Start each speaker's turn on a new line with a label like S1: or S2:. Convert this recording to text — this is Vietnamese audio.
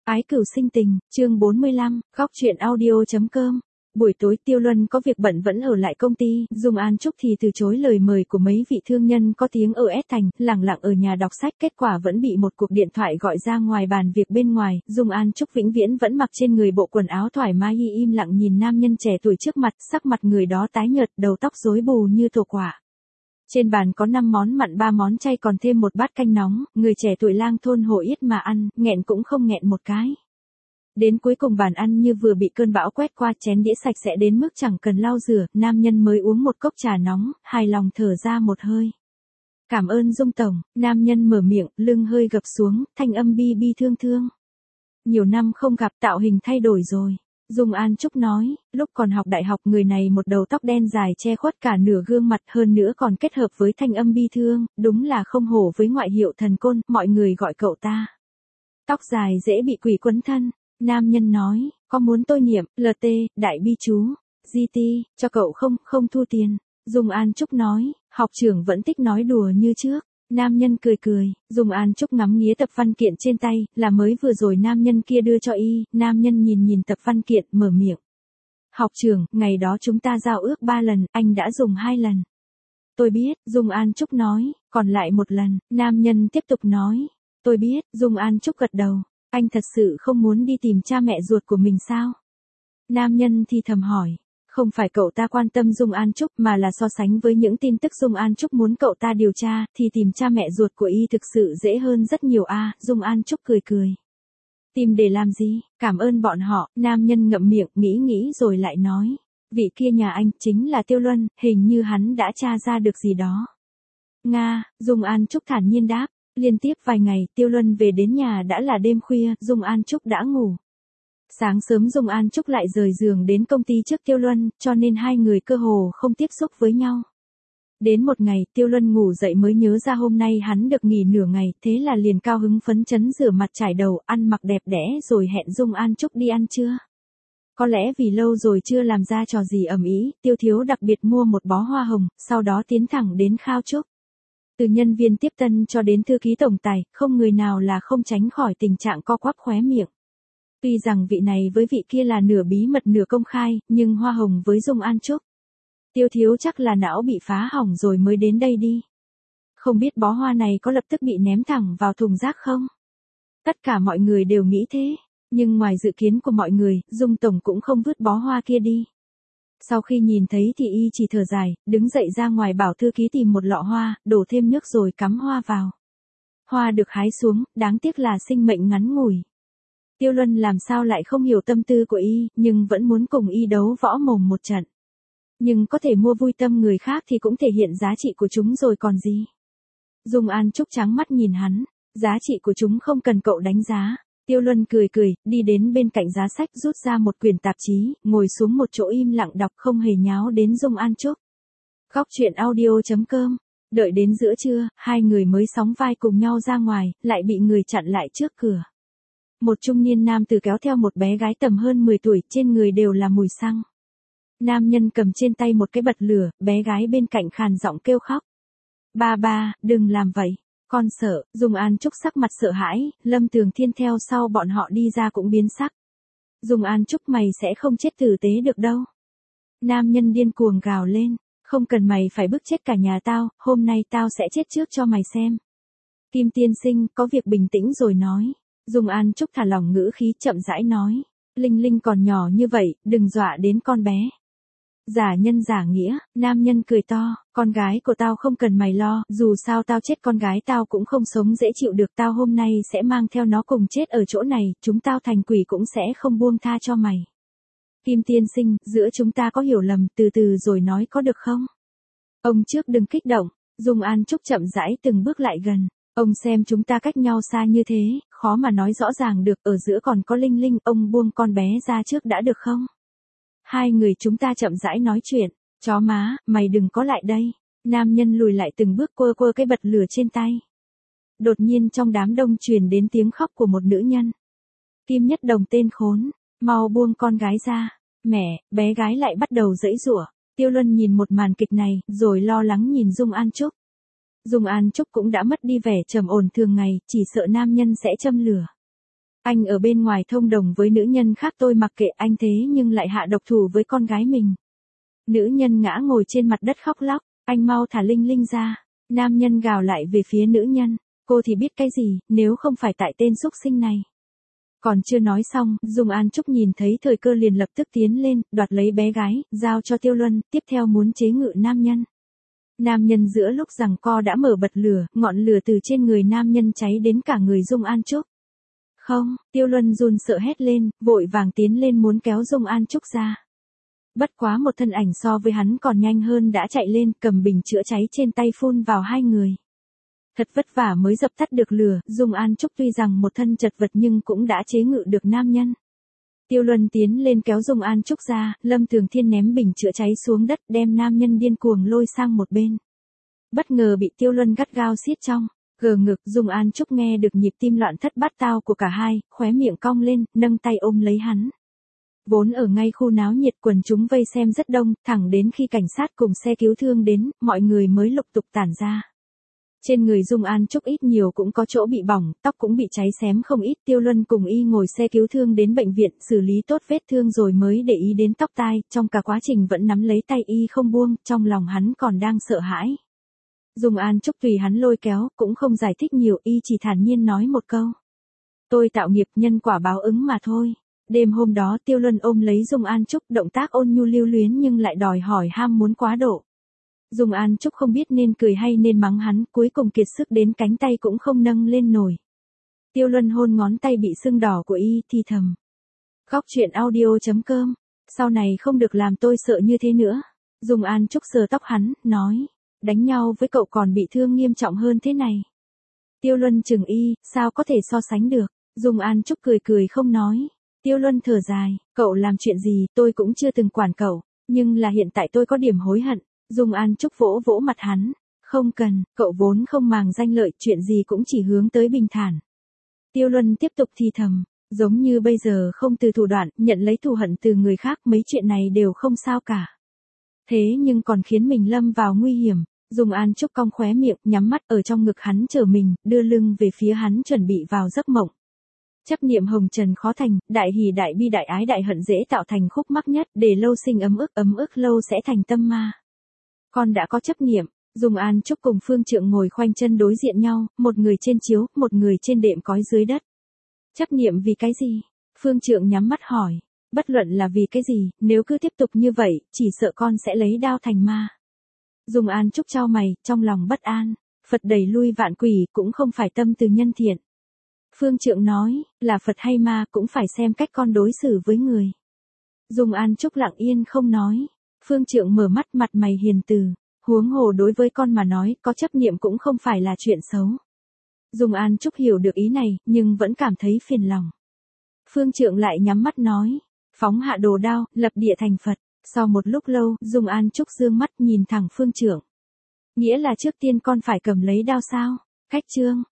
S1: Ái cửu sinh tình, chương 45, góc truyện audio.com. Buổi tối Tiêu Luân có việc bận vẫn ở lại công ty, Dung An Trúc thì từ chối lời mời của mấy vị thương nhân có tiếng ở S Thành, lẳng lặng ở nhà đọc sách, kết quả vẫn bị một cuộc điện thoại gọi ra ngoài bàn việc bên ngoài. Dung An Trúc vĩnh viễn vẫn mặc trên người bộ quần áo thoải mái, im lặng nhìn nam nhân trẻ tuổi trước mặt, sắc mặt người đó tái nhợt, đầu tóc rối bù như tổ quả. Trên bàn có 5 món mặn 3 món chay còn thêm một bát canh nóng, người trẻ tuổi lang thôn hổ yết mà ăn, nghẹn cũng không nghẹn một cái. Đến cuối cùng bàn ăn như vừa bị cơn bão quét qua, chén đĩa sạch sẽ đến mức chẳng cần lau rửa, nam nhân mới uống một cốc trà nóng, hài lòng thở ra một hơi. Cảm ơn Dung tổng, nam nhân mở miệng, lưng hơi gập xuống, thanh âm bi bi thương thương. Nhiều năm không gặp, tạo hình thay đổi rồi. Dung An Trúc nói, lúc còn học đại học người này một đầu tóc đen dài che khuất cả nửa gương mặt, hơn nữa còn kết hợp với thanh âm bi thương, đúng là không hổ với ngoại hiệu thần côn, mọi người gọi cậu ta. Tóc dài dễ bị quỷ quấn thân, nam nhân nói, có muốn tôi niệm, LT, đại bi chú, GT, cho cậu không thu tiền. Dung An Trúc nói, học trưởng vẫn thích nói đùa như trước. Nam nhân cười cười, Dung An Trúc ngắm nghía tập văn kiện trên tay, là mới vừa rồi nam nhân kia đưa cho y, nam nhân nhìn tập văn kiện, mở miệng. Học trưởng, ngày đó chúng ta giao ước 3 lần, anh đã dùng 2 lần. Tôi biết, Dung An Trúc nói, còn lại 1 lần, nam nhân tiếp tục nói. Tôi biết, Dung An Trúc gật đầu, anh thật sự không muốn đi tìm cha mẹ ruột của mình sao? Nam nhân thì thầm hỏi. Không phải cậu ta quan tâm Dung An Trúc mà là so sánh với những tin tức Dung An Trúc muốn cậu ta điều tra, thì tìm cha mẹ ruột của y thực sự dễ hơn rất nhiều a. Dung An Trúc cười cười. Tìm để làm gì, cảm ơn bọn họ, nam nhân ngậm miệng, nghĩ rồi lại nói. Vị kia nhà anh, chính là Tiêu Luân, hình như hắn đã tra ra được gì đó. Nga, Dung An Trúc thản nhiên đáp, liên tiếp vài ngày, Tiêu Luân về đến nhà đã là đêm khuya, Dung An Trúc đã ngủ. Sáng sớm Dung An Trúc lại rời giường đến công ty trước Tiêu Luân, cho nên hai người cơ hồ không tiếp xúc với nhau. Đến một ngày, Tiêu Luân ngủ dậy mới nhớ ra hôm nay hắn được nghỉ nửa ngày, thế là liền cao hứng phấn chấn rửa mặt trải đầu, ăn mặc đẹp đẽ rồi hẹn Dung An Trúc đi ăn trưa. Có lẽ vì lâu rồi chưa làm ra trò gì ầm ĩ, Tiêu Thiếu đặc biệt mua một bó hoa hồng, sau đó tiến thẳng đến khao chúc. Từ nhân viên tiếp tân cho đến thư ký tổng tài, không người nào là không tránh khỏi tình trạng co quắp khóe miệng. Tuy rằng vị này với vị kia là nửa bí mật nửa công khai, nhưng hoa hồng với Dung An Trúc. Tiêu Thiếu chắc là não bị phá hỏng rồi mới đến đây đi. Không biết bó hoa này có lập tức bị ném thẳng vào thùng rác không? Tất cả mọi người đều nghĩ thế, nhưng ngoài dự kiến của mọi người, Dung tổng cũng không vứt bó hoa kia đi. Sau khi nhìn thấy thì y chỉ thở dài, đứng dậy ra ngoài bảo thư ký tìm một lọ hoa, đổ thêm nước rồi cắm hoa vào. Hoa được hái xuống, đáng tiếc là sinh mệnh ngắn ngủi. Tiêu Luân làm sao lại không hiểu tâm tư của y, nhưng vẫn muốn cùng y đấu võ mồm một trận. Nhưng có thể mua vui tâm người khác thì cũng thể hiện giá trị của chúng rồi còn gì. Dung An Trúc trắng mắt nhìn hắn, giá trị của chúng không cần cậu đánh giá. Tiêu Luân cười cười, đi đến bên cạnh giá sách rút ra một quyển tạp chí, ngồi xuống một chỗ im lặng đọc không hề nháo đến Dung An Trúc. Góc truyện audio.com. Đợi đến giữa trưa, hai người mới sóng vai cùng nhau ra ngoài, lại bị người chặn lại trước cửa. Một trung niên nam tử kéo theo một bé gái tầm hơn 10 tuổi, trên người đều là mùi xăng. Nam nhân cầm trên tay một cái bật lửa, bé gái bên cạnh khàn giọng kêu khóc. Ba, đừng làm vậy, con sợ. Dung An Trúc sắc mặt sợ hãi, Lâm Tường Thiên theo sau bọn họ đi ra cũng biến sắc. Dung An Trúc, mày sẽ không chết tử tế được đâu. Nam nhân điên cuồng gào lên, không cần mày phải bức chết cả nhà tao, hôm nay tao sẽ chết trước cho mày xem. Kim tiên sinh, có việc bình tĩnh rồi nói. Dung An Trúc thả lỏng ngữ khí chậm rãi nói. Linh Linh còn nhỏ như vậy, đừng dọa đến con bé. Giả nhân giả nghĩa, nam nhân cười to, con gái của tao không cần mày lo, dù sao tao chết con gái tao cũng không sống dễ chịu được, tao hôm nay sẽ mang theo nó cùng chết ở chỗ này, chúng tao thành quỷ cũng sẽ không buông tha cho mày. Kim tiên sinh, giữa chúng ta có hiểu lầm, từ từ rồi nói có được không? Ông trước đừng kích động, Dung An Trúc chậm rãi từng bước lại gần. Ông xem chúng ta cách nhau xa như thế, khó mà nói rõ ràng được, ở giữa còn có Linh Linh, ông buông con bé ra trước đã được không? Hai người chúng ta chậm rãi nói chuyện, chó má, mày đừng có lại đây. Nam nhân lùi lại từng bước quơ cái bật lửa trên tay. Đột nhiên trong đám đông truyền đến tiếng khóc của một nữ nhân. Kim Nhất Đồng tên khốn, mau buông con gái ra. Mẹ, bé gái lại bắt đầu giãy giụa. Tiêu Luân nhìn một màn kịch này, rồi lo lắng nhìn Dung An Trúc. Dung An Trúc cũng đã mất đi vẻ trầm ổn thường ngày, chỉ sợ nam nhân sẽ châm lửa. Anh ở bên ngoài thông đồng với nữ nhân khác tôi mặc kệ anh thế nhưng lại hạ độc thủ với con gái mình. Nữ nhân ngã ngồi trên mặt đất khóc lóc, anh mau thả Linh Linh ra. Nam nhân gào lại về phía nữ nhân, cô thì biết cái gì, nếu không phải tại tên xúc sinh này. Còn chưa nói xong, Dung An Trúc nhìn thấy thời cơ liền lập tức tiến lên, đoạt lấy bé gái, giao cho Tiêu Luân, tiếp theo muốn chế ngự nam nhân. Nam nhân giữa lúc giằng co đã mở bật lửa, ngọn lửa từ trên người nam nhân cháy đến cả người Dung An Trúc. Không, Tiêu Luân run sợ hét lên, vội vàng tiến lên muốn kéo Dung An Trúc ra. Bất quá một thân ảnh so với hắn còn nhanh hơn đã chạy lên, cầm bình chữa cháy trên tay phun vào hai người. Thật vất vả mới dập tắt được lửa, Dung An Trúc tuy rằng một thân chật vật nhưng cũng đã chế ngự được nam nhân. Tiêu Luân tiến lên kéo Dung An Trúc ra, Lâm Thường Thiên ném bình chữa cháy xuống đất đem nam nhân điên cuồng lôi sang một bên. Bất ngờ bị Tiêu Luân gắt gao siết trong, gờ ngực, Dung An Trúc nghe được nhịp tim loạn thất bát tao của cả hai, khóe miệng cong lên, nâng tay ôm lấy hắn. Vốn ở ngay khu náo nhiệt quần chúng vây xem rất đông, thẳng đến khi cảnh sát cùng xe cứu thương đến, mọi người mới lục tục tản ra. Trên người Dung An Trúc ít nhiều cũng có chỗ bị bỏng, tóc cũng bị cháy xém không ít. Tiêu Luân cùng y ngồi xe cứu thương đến bệnh viện, xử lý tốt vết thương rồi mới để ý đến tóc tai, trong cả quá trình vẫn nắm lấy tay y không buông, trong lòng hắn còn đang sợ hãi. Dung An Trúc tùy hắn lôi kéo, cũng không giải thích nhiều, y chỉ thản nhiên nói một câu. Tôi tạo nghiệp nhân quả báo ứng mà thôi. Đêm hôm đó Tiêu Luân ôm lấy Dung An Trúc, động tác ôn nhu lưu luyến nhưng lại đòi hỏi ham muốn quá độ. Dung An Trúc không biết nên cười hay nên mắng hắn, cuối cùng kiệt sức đến cánh tay cũng không nâng lên nổi. Tiêu Luân hôn ngón tay bị sưng đỏ của y, thì thầm. Khóc chuyện audio.com, sau này không được làm tôi sợ như thế nữa. Dung An Trúc sờ tóc hắn, nói. Đánh nhau với cậu còn bị thương nghiêm trọng hơn thế này. Tiêu Luân chừng y, sao có thể so sánh được. Dung An Trúc cười cười không nói. Tiêu Luân thở dài, cậu làm chuyện gì tôi cũng chưa từng quản cậu, nhưng là hiện tại tôi có điểm hối hận. Dung An Trúc vỗ vỗ mặt hắn, không cần, cậu vốn không màng danh lợi, chuyện gì cũng chỉ hướng tới bình thản. Tiêu Luân tiếp tục thì thầm, giống như bây giờ không từ thủ đoạn, nhận lấy thù hận từ người khác, mấy chuyện này đều không sao cả. Thế nhưng còn khiến mình lâm vào nguy hiểm. Dung An Trúc cong khóe miệng, nhắm mắt ở trong ngực hắn chờ mình, đưa lưng về phía hắn chuẩn bị vào giấc mộng. Chấp niệm hồng trần khó thành, đại hỷ đại bi đại ái đại hận dễ tạo thành khúc mắc nhất, để lâu sinh ấm ức lâu sẽ thành tâm ma. Con đã có chấp niệm, Dung An Trúc cùng Phương Trượng ngồi khoanh chân đối diện nhau, một người trên chiếu, một người trên đệm cói dưới đất. Chấp niệm vì cái gì? Phương Trượng nhắm mắt hỏi, bất luận là vì cái gì, nếu cứ tiếp tục như vậy, chỉ sợ con sẽ lấy đao thành ma. Dung An Trúc chau mày, trong lòng bất an, Phật đẩy lui vạn quỷ cũng không phải tâm từ nhân thiện. Phương Trượng nói, là Phật hay ma cũng phải xem cách con đối xử với người. Dung An Trúc lặng yên không nói. Phương Trượng mở mắt, mặt mày hiền từ, huống hồ đối với con mà nói, có chấp niệm cũng không phải là chuyện xấu. Dung An Trúc hiểu được ý này, nhưng vẫn cảm thấy phiền lòng. Phương Trượng lại nhắm mắt nói, phóng hạ đồ đao, lập địa thành Phật. Sau một lúc lâu, Dung An Trúc dương mắt nhìn thẳng Phương Trượng. Nghĩa là trước tiên con phải cầm lấy đao sao? Khách chương.